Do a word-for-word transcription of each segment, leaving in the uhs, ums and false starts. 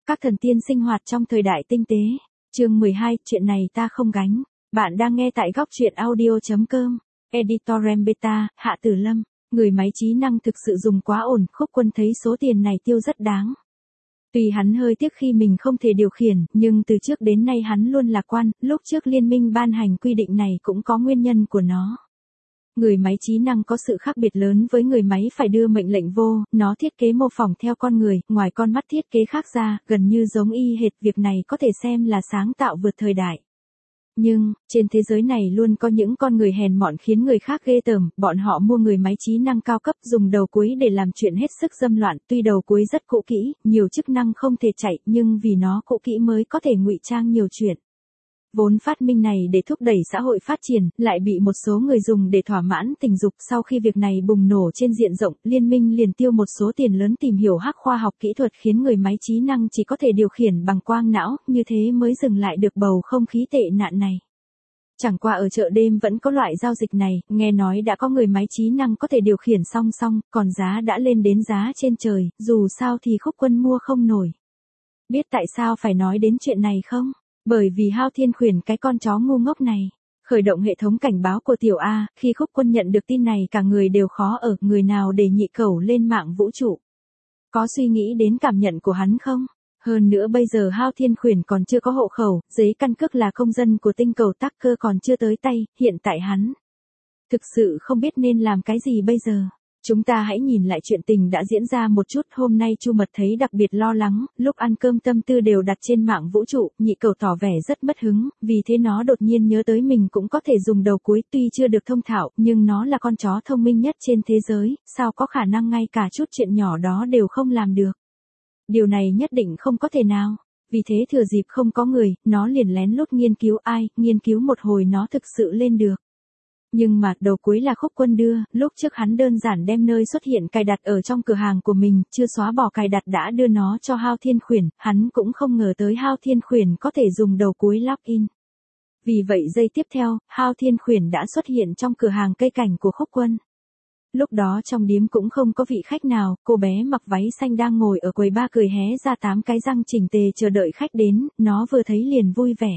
Các thần tiên sinh hoạt trong thời đại tinh tế. Chương mười hai, chuyện này ta không gánh. Bạn đang nghe tại góc truyện audio chấm com. Editorem Beta, Hạ Tử Lâm. Người máy trí năng thực sự dùng quá ổn, Khúc Quân thấy số tiền này tiêu rất đáng. Tuy hắn hơi tiếc khi mình không thể điều khiển, nhưng từ trước đến nay hắn luôn lạc quan, lúc trước liên minh ban hành quy định này cũng có nguyên nhân của nó. Người máy trí năng có sự khác biệt lớn với người máy phải đưa mệnh lệnh vô, nó thiết kế mô phỏng theo con người, ngoài con mắt thiết kế khác ra, gần như giống y hệt, việc này có thể xem là sáng tạo vượt thời đại. Nhưng, trên thế giới này luôn có những con người hèn mọn khiến người khác ghê tởm, bọn họ mua người máy trí năng cao cấp dùng đầu cuối để làm chuyện hết sức dâm loạn, tuy đầu cuối rất cũ kỹ, nhiều chức năng không thể chạy, nhưng vì nó cũ kỹ mới có thể ngụy trang nhiều chuyện. Vốn phát minh này để thúc đẩy xã hội phát triển, lại bị một số người dùng để thỏa mãn tình dục. Sau khi việc này bùng nổ trên diện rộng, liên minh liền tiêu một số tiền lớn tìm hiểu hack khoa học kỹ thuật khiến người máy trí năng chỉ có thể điều khiển bằng quang não, như thế mới dừng lại được bầu không khí tệ nạn này. Chẳng qua ở chợ đêm vẫn có loại giao dịch này, nghe nói đã có người máy trí năng có thể điều khiển song song, còn giá đã lên đến giá trên trời, dù sao thì Khúc Quân mua không nổi. Biết tại sao phải nói đến chuyện này không? Bởi vì Hao Thiên Khuyển, cái con chó ngu ngốc này, khởi động hệ thống cảnh báo của Tiểu A, khi Khúc Quân nhận được tin này cả người đều khó ở, người nào để nhị cẩu lên mạng vũ trụ. Có suy nghĩ đến cảm nhận của hắn không? Hơn nữa bây giờ Hao Thiên Khuyển còn chưa có hộ khẩu, giấy căn cước là công dân của tinh cầu Tắc Cơ còn chưa tới tay, hiện tại hắn thực sự không biết nên làm cái gì bây giờ. Chúng ta hãy nhìn lại chuyện tình đã diễn ra một chút. Hôm nay Chu Mật thấy đặc biệt lo lắng, lúc ăn cơm tâm tư đều đặt trên mạng vũ trụ, nhị cẩu tỏ vẻ rất mất hứng, vì thế nó đột nhiên nhớ tới mình cũng có thể dùng đầu cuối, tuy chưa được thông thạo, nhưng nó là con chó thông minh nhất trên thế giới, sao có khả năng ngay cả chút chuyện nhỏ đó đều không làm được. Điều này nhất định không có thể nào. Vì thế thừa dịp không có người, nó liền lén lút nghiên cứu ai, nghiên cứu một hồi nó thực sự lên được. Nhưng mà, đầu cuối là Khúc Quân đưa, lúc trước hắn đơn giản đem nơi xuất hiện cài đặt ở trong cửa hàng của mình, chưa xóa bỏ cài đặt đã đưa nó cho Hao Thiên Khuyển, hắn cũng không ngờ tới Hao Thiên Khuyển có thể dùng đầu cuối login. Vì vậy giây tiếp theo, Hao Thiên Khuyển đã xuất hiện trong cửa hàng cây cảnh của Khúc Quân. Lúc đó trong điếm cũng không có vị khách nào, cô bé mặc váy xanh đang ngồi ở quầy ba cười hé ra tám cái răng chỉnh tề chờ đợi khách đến, nó vừa thấy liền vui vẻ.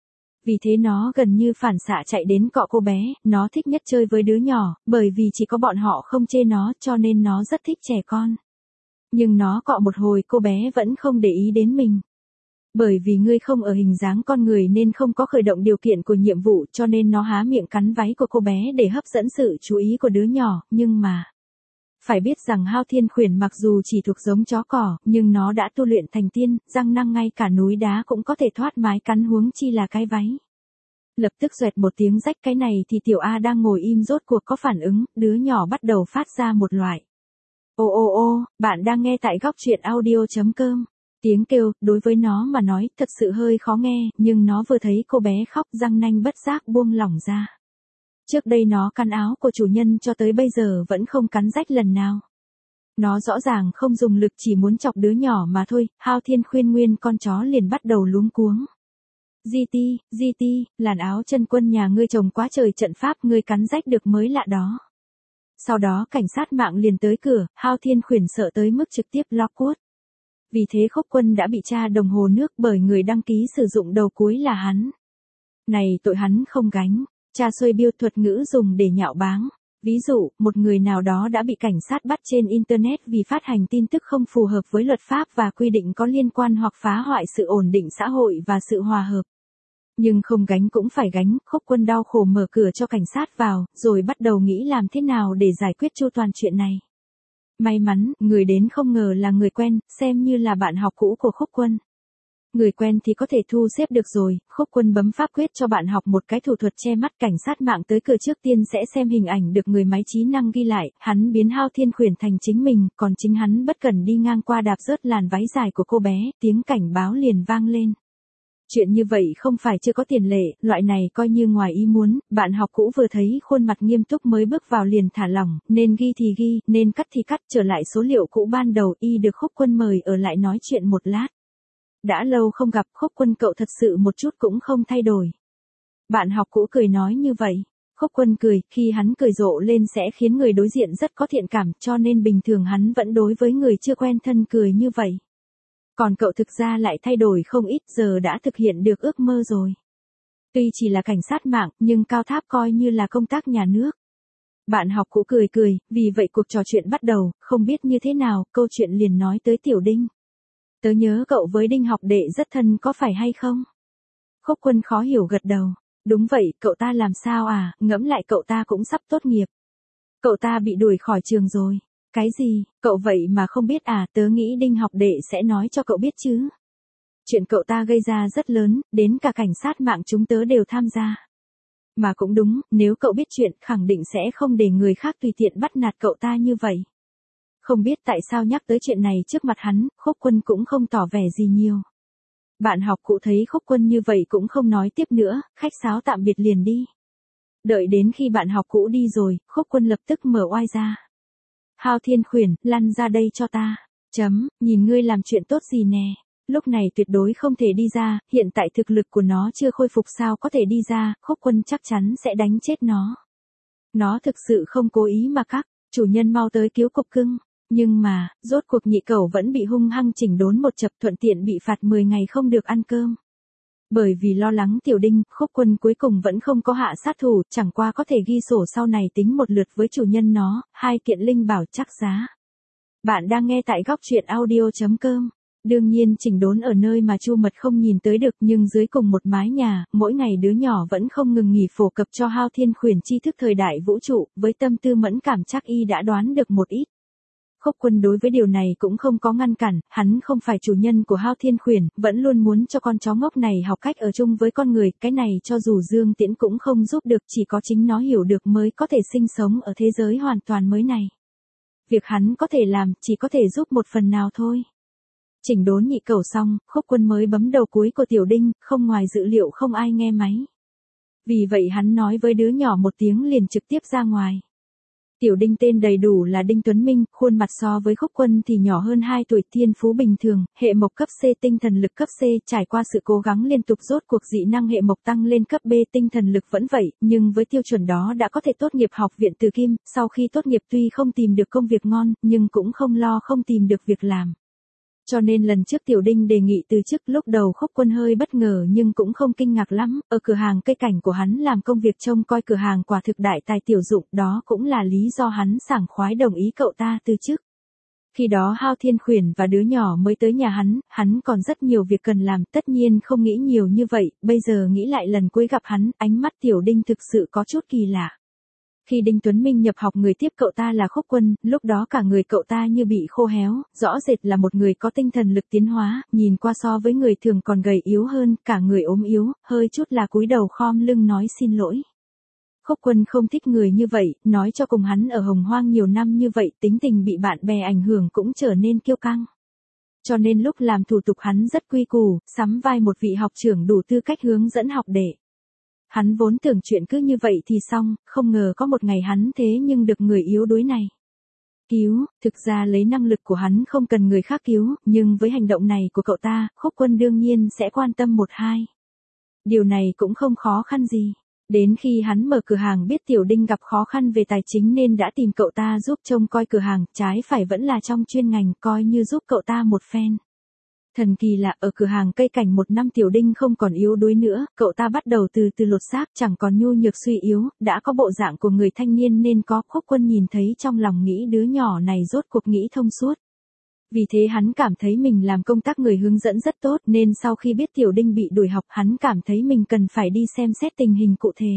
Vì thế nó gần như phản xạ chạy đến cọ cô bé, nó thích nhất chơi với đứa nhỏ, bởi vì chỉ có bọn họ không chê nó cho nên nó rất thích trẻ con. Nhưng nó cọ một hồi cô bé vẫn không để ý đến mình. Bởi vì ngươi không ở hình dáng con người nên không có khởi động điều kiện của nhiệm vụ cho nên nó há miệng cắn váy của cô bé để hấp dẫn sự chú ý của đứa nhỏ, nhưng mà... Phải biết rằng Hao Thiên Khuyển mặc dù chỉ thuộc giống chó cỏ, nhưng nó đã tu luyện thành tiên, răng nanh ngay cả núi đá cũng có thể thoát mái cắn huống chi là cái váy. Lập tức xoẹt một tiếng rách, cái này thì Tiểu A đang ngồi im rốt cuộc có phản ứng, đứa nhỏ bắt đầu phát ra một loại. Ô ô ô, bạn đang nghe tại góc truyện audio chấm com. Tiếng kêu, đối với nó mà nói, thật sự hơi khó nghe, nhưng nó vừa thấy cô bé khóc răng nanh bất giác buông lỏng ra. Trước đây nó cắn áo của chủ nhân cho tới bây giờ vẫn không cắn rách lần nào. Nó rõ ràng không dùng lực chỉ muốn chọc đứa nhỏ mà thôi, Hao Thiên khuyên nguyên con chó liền bắt đầu luống cuống. giê tê, giê tê, làn áo chân quân nhà ngươi trồng quá trời trận pháp ngươi cắn rách được mới lạ đó. Sau đó cảnh sát mạng liền tới cửa, Hao Thiên khuyển sợ tới mức trực tiếp lock code. Vì thế Khúc Quân đã bị tra đồng hồ nước bởi người đăng ký sử dụng đầu cuối là hắn. Này tội hắn không gánh. Cha xuôi biêu thuật ngữ dùng để nhạo báng. Ví dụ, một người nào đó đã bị cảnh sát bắt trên Internet vì phát hành tin tức không phù hợp với luật pháp và quy định có liên quan hoặc phá hoại sự ổn định xã hội và sự hòa hợp. Nhưng không gánh cũng phải gánh, Khúc Quân đau khổ mở cửa cho cảnh sát vào, rồi bắt đầu nghĩ làm thế nào để giải quyết chu toàn chuyện này. May mắn, người đến không ngờ là người quen, xem như là bạn học cũ của Khúc Quân. Người quen thì có thể thu xếp được rồi, Khúc Quân bấm pháp quyết cho bạn học một cái thủ thuật che mắt. Cảnh sát mạng tới cửa trước tiên sẽ xem hình ảnh được người máy trí năng ghi lại, hắn biến Hao Thiên Khuyển thành chính mình, còn chính hắn bất cần đi ngang qua đạp rớt làn váy dài của cô bé, tiếng cảnh báo liền vang lên. Chuyện như vậy không phải chưa có tiền lệ, loại này coi như ngoài ý muốn, bạn học cũ vừa thấy khuôn mặt nghiêm túc mới bước vào liền thả lỏng, nên ghi thì ghi, nên cắt thì cắt, trở lại số liệu cũ ban đầu, y được Khúc Quân mời ở lại nói chuyện một lát. Đã lâu không gặp, Khúc Quân cậu thật sự một chút cũng không thay đổi. Bạn học cũ cười nói như vậy. Khúc Quân cười, khi hắn cười rộ lên sẽ khiến người đối diện rất có thiện cảm, cho nên bình thường hắn vẫn đối với người chưa quen thân cười như vậy. Còn cậu thực ra lại thay đổi không ít, giờ đã thực hiện được ước mơ rồi. Tuy chỉ là cảnh sát mạng, nhưng cao tháp coi như là công tác nhà nước. Bạn học cũ cười cười, vì vậy cuộc trò chuyện bắt đầu, không biết như thế nào, câu chuyện liền nói tới Tiểu Đinh. Tớ nhớ cậu với Đinh học đệ rất thân có phải hay không? Khúc Quân khó hiểu gật đầu. Đúng vậy, cậu ta làm sao à, ngẫm lại cậu ta cũng sắp tốt nghiệp. Cậu ta bị đuổi khỏi trường rồi. Cái gì, cậu vậy mà không biết à, tớ nghĩ Đinh học đệ sẽ nói cho cậu biết chứ. Chuyện cậu ta gây ra rất lớn, đến cả cảnh sát mạng chúng tớ đều tham gia. Mà cũng đúng, nếu cậu biết chuyện, khẳng định sẽ không để người khác tùy tiện bắt nạt cậu ta như vậy. Không biết tại sao nhắc tới chuyện này trước mặt hắn, Khúc Quân cũng không tỏ vẻ gì nhiều. Bạn học cũ thấy Khúc Quân như vậy cũng không nói tiếp nữa, khách sáo tạm biệt liền đi. Đợi đến khi bạn học cũ đi rồi, Khúc Quân lập tức mở oai ra. Hao Thiên Khuyển, lăn ra đây cho ta. Chấm, nhìn ngươi làm chuyện tốt gì nè. Lúc này tuyệt đối không thể đi ra, hiện tại thực lực của nó chưa khôi phục sao có thể đi ra, Khúc Quân chắc chắn sẽ đánh chết nó. Nó thực sự không cố ý mà các chủ nhân mau tới cứu cục cưng. Nhưng mà, rốt cuộc nhị cẩu vẫn bị hung hăng chỉnh đốn một chập, thuận tiện bị phạt mười ngày không được ăn cơm. Bởi vì lo lắng Tiểu Đinh, Khúc Quân cuối cùng vẫn không có hạ sát thủ, chẳng qua có thể ghi sổ sau này tính một lượt với chủ nhân nó, hai kiện linh bảo chắc giá. Bạn đang nghe tại góc truyện audio chấm com. Đương nhiên chỉnh đốn ở nơi mà Chu Mật không nhìn tới được, nhưng dưới cùng một mái nhà, mỗi ngày đứa nhỏ vẫn không ngừng nghỉ phổ cập cho Hao Thiên Khuyển tri thức thời đại vũ trụ, với tâm tư mẫn cảm chắc y đã đoán được một ít. Khúc Quân đối với điều này cũng không có ngăn cản, hắn không phải chủ nhân của Hao Thiên Khuyển, vẫn luôn muốn cho con chó ngốc này học cách ở chung với con người, cái này cho dù Dương Tiễn cũng không giúp được, chỉ có chính nó hiểu được mới có thể sinh sống ở thế giới hoàn toàn mới này. Việc hắn có thể làm, chỉ có thể giúp một phần nào thôi. Chỉnh đốn nhị cẩu xong, Khúc Quân mới bấm đầu cuối của Tiểu Đinh, không ngoài dự liệu không ai nghe máy. Vì vậy hắn nói với đứa nhỏ một tiếng liền trực tiếp ra ngoài. Tiểu Đinh tên đầy đủ là Đinh Tuấn Minh, khuôn mặt so với Khúc Quân thì nhỏ hơn hai tuổi, thiên phú bình thường, hệ mộc cấp C, tinh thần lực cấp C, trải qua sự cố gắng liên tục rốt cuộc dị năng hệ mộc tăng lên cấp B, tinh thần lực vẫn vậy, nhưng với tiêu chuẩn đó đã có thể tốt nghiệp học viện Từ Kim, sau khi tốt nghiệp tuy không tìm được công việc ngon, nhưng cũng không lo không tìm được việc làm. Cho nên lần trước Tiểu Đinh đề nghị từ chức, lúc đầu Khúc Quân hơi bất ngờ nhưng cũng không kinh ngạc lắm, ở cửa hàng cây cảnh của hắn làm công việc trông coi cửa hàng quả thực đại tài tiểu dụng, đó cũng là lý do hắn sảng khoái đồng ý cậu ta từ chức. Khi đó Hao Thiên Khuyển và đứa nhỏ mới tới nhà hắn, hắn còn rất nhiều việc cần làm, tất nhiên không nghĩ nhiều như vậy, bây giờ nghĩ lại lần cuối gặp hắn, ánh mắt Tiểu Đinh thực sự có chút kỳ lạ. Khi Đinh Tuấn Minh nhập học người tiếp cậu ta là Khúc Quân, lúc đó cả người cậu ta như bị khô héo, rõ rệt là một người có tinh thần lực tiến hóa, nhìn qua so với người thường còn gầy yếu hơn, cả người ốm yếu, hơi chút là cúi đầu khom lưng nói xin lỗi. Khúc Quân không thích người như vậy, nói cho cùng hắn ở Hồng Hoang nhiều năm như vậy, tính tình bị bạn bè ảnh hưởng cũng trở nên kiêu căng. Cho nên lúc làm thủ tục hắn rất quy củ, sắm vai một vị học trưởng đủ tư cách hướng dẫn học đệ. Hắn vốn tưởng chuyện cứ như vậy thì xong, không ngờ có một ngày hắn thế nhưng được người yếu đuối này cứu, thực ra lấy năng lực của hắn không cần người khác cứu, nhưng với hành động này của cậu ta, Khúc Quân đương nhiên sẽ quan tâm một hai. Điều này cũng không khó khăn gì. Đến khi hắn mở cửa hàng biết Tiểu Đinh gặp khó khăn về tài chính nên đã tìm cậu ta giúp trông coi cửa hàng, trái phải vẫn là trong chuyên ngành, coi như giúp cậu ta một phen. Thần kỳ lạ, ở cửa hàng cây cảnh một năm Tiểu Đinh không còn yếu đuối nữa, cậu ta bắt đầu từ từ lột xác, chẳng còn nhu nhược suy yếu, đã có bộ dạng của người thanh niên nên có. Khúc Quân nhìn thấy trong lòng nghĩ đứa nhỏ này rốt cuộc nghĩ thông suốt. Vì thế hắn cảm thấy mình làm công tác người hướng dẫn rất tốt, nên sau khi biết Tiểu Đinh bị đuổi học hắn cảm thấy mình cần phải đi xem xét tình hình cụ thể.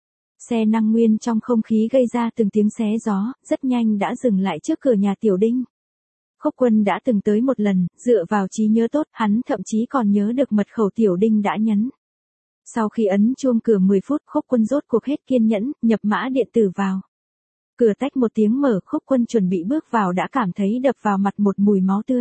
Xe năng nguyên trong không khí gây ra từng tiếng xé gió, rất nhanh đã dừng lại trước cửa nhà Tiểu Đinh. Khúc Quân đã từng tới một lần, dựa vào trí nhớ tốt, hắn thậm chí còn nhớ được mật khẩu Tiểu Đinh đã nhấn. Sau khi ấn chuông cửa mười phút, Khúc Quân rốt cuộc hết kiên nhẫn, nhập mã điện tử vào. Cửa tách một tiếng mở, Khúc Quân chuẩn bị bước vào đã cảm thấy đập vào mặt một mùi máu tươi.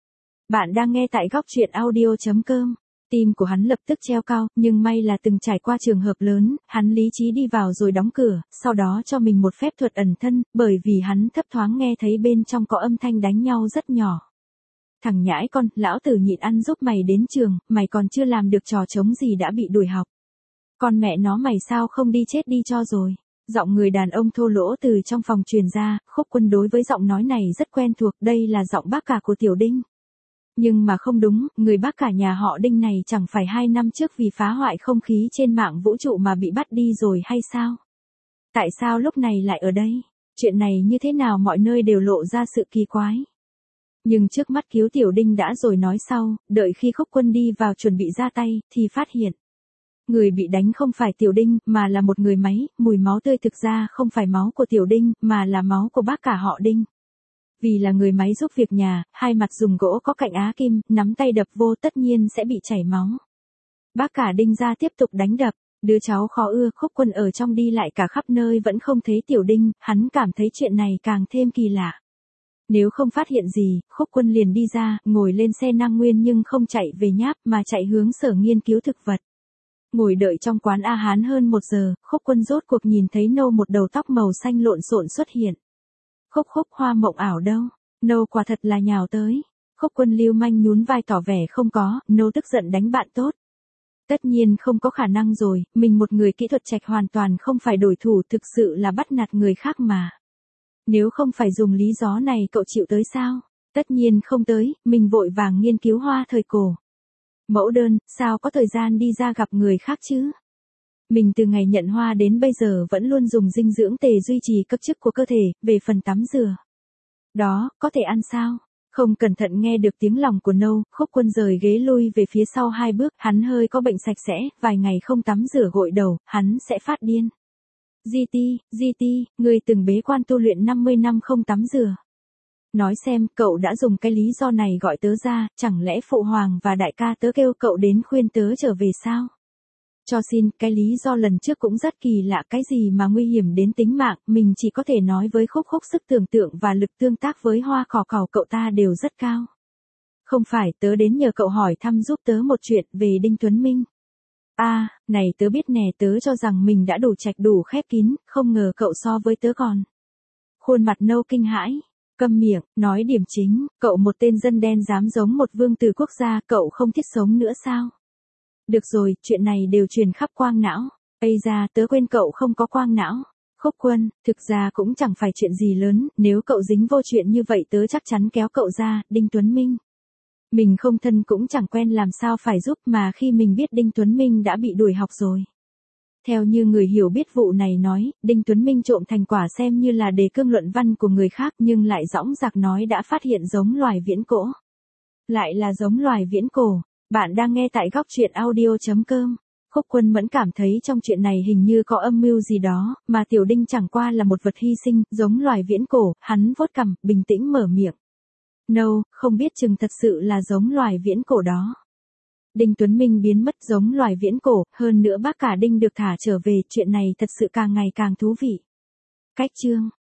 Bạn đang nghe tại góc truyện audio chấm com. Tim của hắn lập tức treo cao, nhưng may là từng trải qua trường hợp lớn, hắn lý trí đi vào rồi đóng cửa, sau đó cho mình một phép thuật ẩn thân, bởi vì hắn thấp thoáng nghe thấy bên trong có âm thanh đánh nhau rất nhỏ. Thằng nhãi con, lão tử nhịn ăn giúp mày đến trường, mày còn chưa làm được trò trống gì đã bị đuổi học. Con mẹ nó mày sao không đi chết đi cho rồi. Giọng người đàn ông thô lỗ từ trong phòng truyền ra, Khúc Quân đối với giọng nói này rất quen thuộc, đây là giọng bác cả của Tiểu Đinh. Nhưng mà không đúng, người bác cả nhà họ Đinh này chẳng phải hai năm trước vì phá hoại không khí trên mạng vũ trụ mà bị bắt đi rồi hay sao? Tại sao lúc này lại ở đây? Chuyện này như thế nào mọi nơi đều lộ ra sự kỳ quái. Nhưng trước mắt cứu tiểu Đinh đã rồi nói sau, đợi khi Khúc Quân đi vào chuẩn bị ra tay, thì phát hiện. Người bị đánh không phải tiểu Đinh, mà là một người máy, mùi máu tươi thực ra không phải máu của tiểu Đinh, mà là máu của bác cả họ Đinh. Vì là người máy giúp việc nhà, hai mặt dùng gỗ có cạnh á kim, nắm tay đập vô tất nhiên sẽ bị chảy máu. Bác cả Đinh ra tiếp tục đánh đập, đứa cháu khó ưa. Khúc Quân ở trong đi lại cả khắp nơi vẫn không thấy tiểu Đinh, hắn cảm thấy chuyện này càng thêm kỳ lạ. Nếu không phát hiện gì, Khúc Quân liền đi ra, ngồi lên xe năng nguyên nhưng không chạy về nháp mà chạy hướng sở nghiên cứu thực vật. Ngồi đợi trong quán A Hán hơn một giờ, Khúc Quân rốt cuộc nhìn thấy Nâu một đầu tóc màu xanh lộn xộn xuất hiện. Khúc khúc hoa mộng ảo đâu, Nâu quả thật là nhào tới. Khúc Quân lưu manh nhún vai tỏ vẻ không có, Nâu tức giận đánh bạn tốt. Tất nhiên không có khả năng rồi, mình một người kỹ thuật trạch hoàn toàn không phải đối thủ, thực sự là bắt nạt người khác mà. Nếu không phải dùng lý do này cậu chịu tới sao? Tất nhiên không tới, mình vội vàng nghiên cứu hoa thời cổ. Mẫu đơn, sao có thời gian đi ra gặp người khác chứ? Mình từ ngày nhận hoa đến bây giờ vẫn luôn dùng dinh dưỡng tề duy trì cấp chức của cơ thể, về phần tắm rửa. Đó, có thể ăn sao? Không cẩn thận nghe được tiếng lòng của Nâu, Khúc Quân rời ghế lui về phía sau hai bước, hắn hơi có bệnh sạch sẽ, vài ngày không tắm rửa gội đầu, hắn sẽ phát điên. giê tê, giê tê, người từng bế quan tu luyện năm mươi năm không tắm rửa. Nói xem, cậu đã dùng cái lý do này gọi tớ ra, chẳng lẽ phụ hoàng và đại ca tớ kêu cậu đến khuyên tớ trở về sao? Cho xin, cái lý do lần trước cũng rất kỳ lạ, cái gì mà nguy hiểm đến tính mạng, mình chỉ có thể nói với Khúc Khúc sức tưởng tượng và lực tương tác với hoa cỏ cỏ cậu ta đều rất cao. Không phải, tớ đến nhờ cậu hỏi thăm giúp tớ một chuyện về Đinh Tuấn Minh. À, này tớ biết nè, tớ cho rằng mình đã đủ trạch đủ khép kín, không ngờ cậu so với tớ còn. Khuôn mặt Nâu kinh hãi, câm miệng, nói điểm chính, cậu một tên dân đen dám giống một vương tử quốc gia, cậu không thiết sống nữa sao? Được rồi, chuyện này đều truyền khắp quang não. Ây da, tớ quên cậu không có quang não. Khúc Quân, thực ra cũng chẳng phải chuyện gì lớn, nếu cậu dính vô chuyện như vậy tớ chắc chắn kéo cậu ra. Đinh Tuấn Minh. Mình không thân cũng chẳng quen làm sao phải giúp, mà khi mình biết Đinh Tuấn Minh đã bị đuổi học rồi. Theo như người hiểu biết vụ này nói, Đinh Tuấn Minh trộm thành quả xem như là đề cương luận văn của người khác, nhưng lại dõng dạc nói đã phát hiện giống loài viễn cổ. Lại là giống loài viễn cổ. Bạn đang nghe tại góc truyện audio chấm com. Khúc Quân Mẫn cảm thấy trong chuyện này hình như có âm mưu gì đó, mà tiểu Đinh chẳng qua là một vật hy sinh, giống loài viễn cổ. Hắn vuốt cằm, bình tĩnh mở miệng. No, không biết chừng thật sự là giống loài viễn cổ đó. Đinh Tuấn Minh biến mất giống loài viễn cổ, hơn nữa bác cả Đinh được thả trở về, chuyện này thật sự càng ngày càng thú vị. Cách chương